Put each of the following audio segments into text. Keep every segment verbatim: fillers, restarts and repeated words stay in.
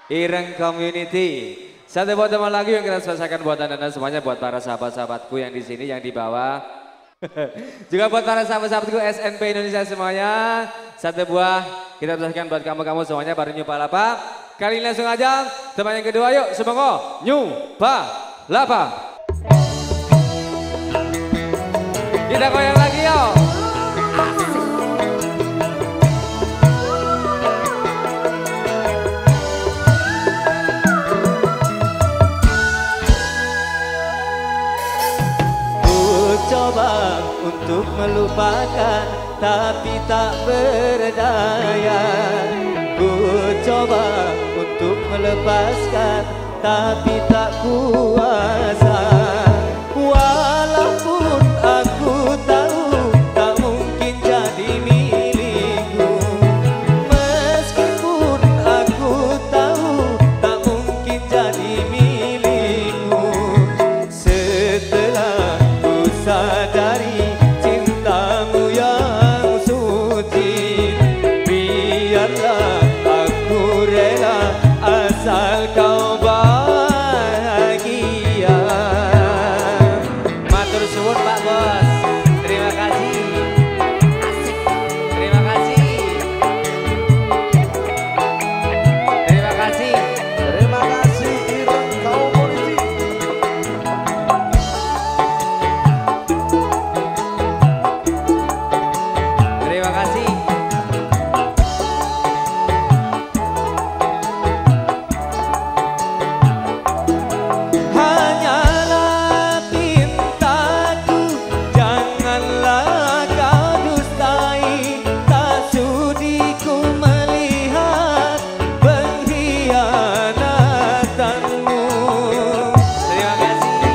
Ireng Community. Satu buat teman lagi yang kita selesaikan buat anda semuanya, buat para sahabat-sahabatku yang di sini, yang di bawah. Juga buat para sahabat-sahabatku S N P Indonesia semuanya. Satu buah kita selesaikan buat kamu-kamu semuanya baru New Palapa. Kali ini langsung aja teman yang kedua, yuk semoga New Palapa. Kita goyang lagi yuk. Coba untuk melupakan tapi tak berdaya. Ku coba untuk melepaskan tapi tak kuasa. Walaupun aku tahu tak mungkin jadi milikku, meskipun aku tahu tak mungkin jadi milikku. Setelah sadari cintamu yang suci, biarlah aku rela asal kau bahagia. Matur suwun Pak Bos, terima kasih. Terima kasih. Terima kasih. Terima kasih Ireng Community. Terima kasih. Hanyalah pintaku, janganlah kau dustai. Tak sudi ku melihat pengkhianatanmu. Terima kasih.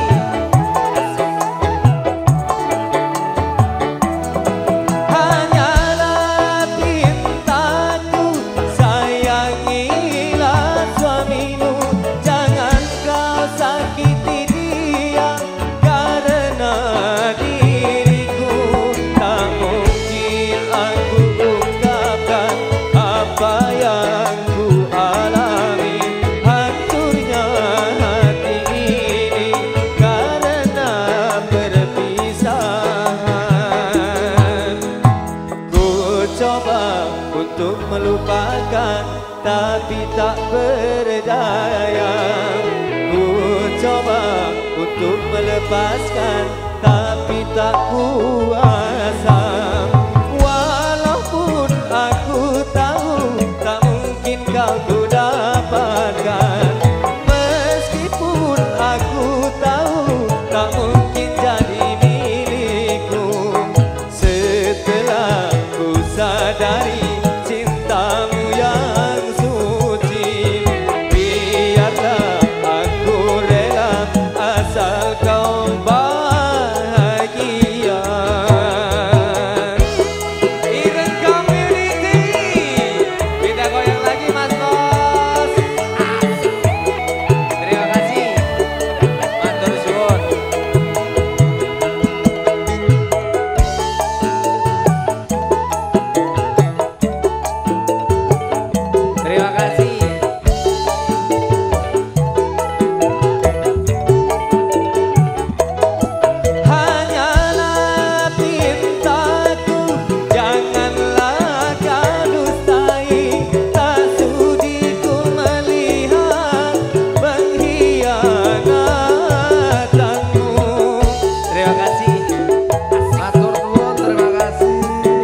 Hanyalah pintaku, sayangilah suamimu. Jangan kau sakiti dia, karena diriku tak mungkin aku ungkapkan apa yang ku alami. Hancurnya hati ini karena perpisahan. Ku coba untuk melupakan tapi tak berdaya. Ku coba untuk melepaskan tapi tak kuasa. Walaupun aku tahu tak mungkin kau ku dapatkan, meskipun aku tahu tak mungkin jadi milikku. Setelah ku sadari cintamu yang suci, biarlah aku rela asal kau bahagia. Ireng Community. Kita goyang lagi Mas Bos. Terima kasih. Matur suwun. Terima kasih. Hanyalah pintaku, janganlah kau dustai. Tak sudi ku melihat pengkhianatanmu. Terima kasih. Matur nuwun, terima kasih.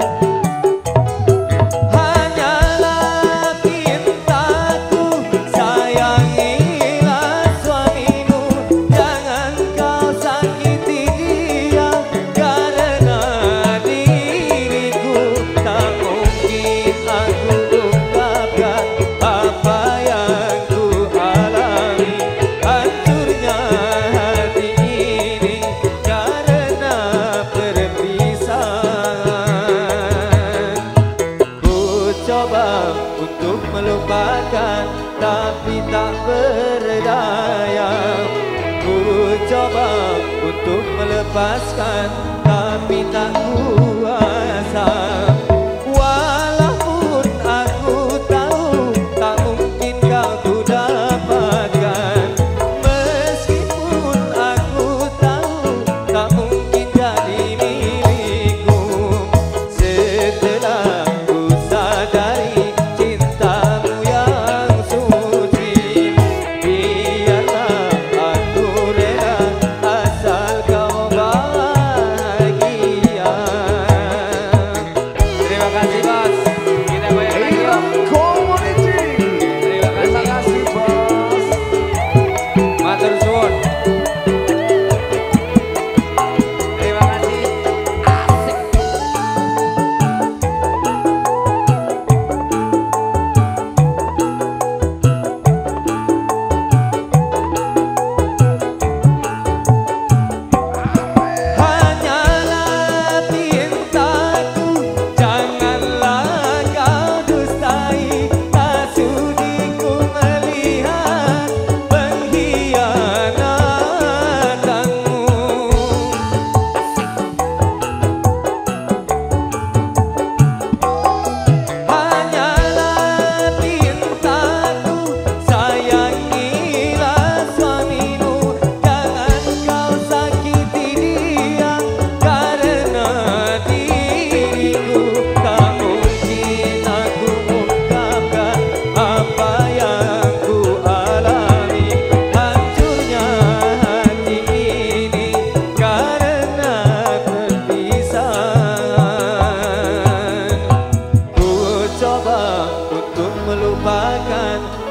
Hanyalah pintaku, sayangilah suamimu. Jangan kau sakiti dia, karena diriku tak mungkin aku ungkapkan apa yang ku alami. Hancurnya hati ini karena perpisahan. Ku coba untuk melupakan tapi tak berdaya. Ku coba untuk melepaskan tapi tak kuasa. Walaupun aku tahu tak mungkin kau ku dapat.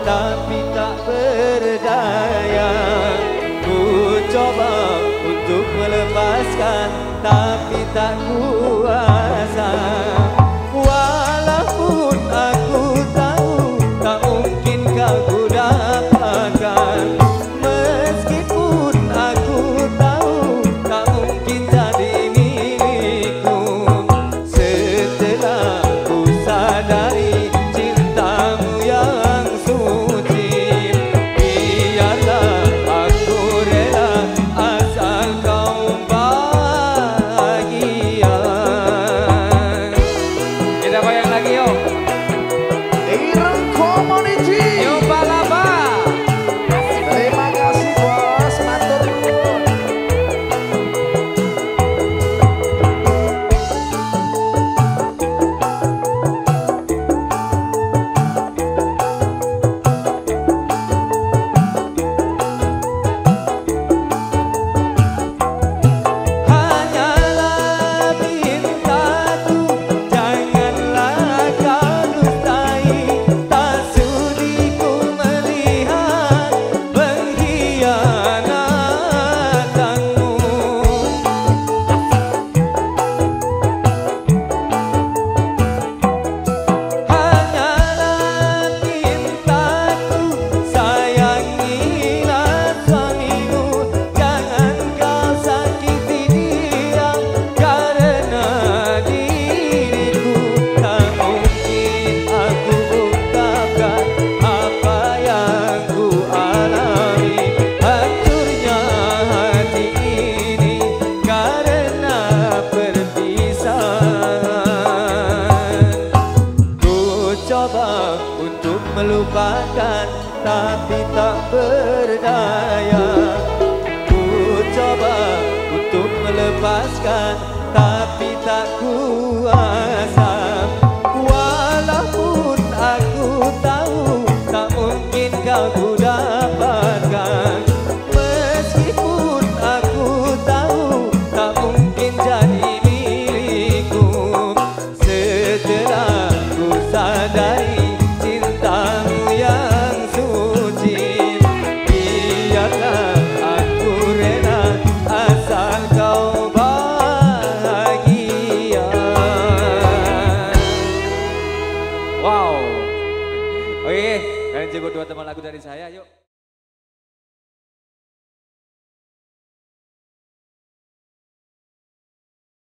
tapi tak berdaya. Ku coba untuk melepaskan tapi tak kuasa. Walaupun aku tahu tak mungkin kau ku dapatkan, meskipun aku tahu tak mungkin jadi milikku. Setelah ku sadari cintamu yang suci, biarlah aku rela asal kau bahagia. Kita goyang lagi yuk. Ireng Community. Yuk Palapa. Terima kasih bos, matur nuwun. Hanyalah pintaku, janganlah kau dustai. Tak sudi ku melihat pengkhianatanmu. Hanyalah pintaku, sayangilah suamimu. Jangan kau sakiti dia, karena diriku tak mungkin aku ungkapkan apa yang ku alami. Hancurnya hati ini karena perpisahan. Ku coba untuk melupakan tapi tak berdaya. Ku coba untuk melepaskan tapi tak kuasa. Walaupun aku tahu tak mungkin kau ku dapatkan, meskipun aku tahu tak mungkin jadi milikku. Setelah ku sadari cintamu yang suci, biarlah aku rela asal kau bahagia. Wow. Oke, kalian coba dua teman lagu dari saya yuk.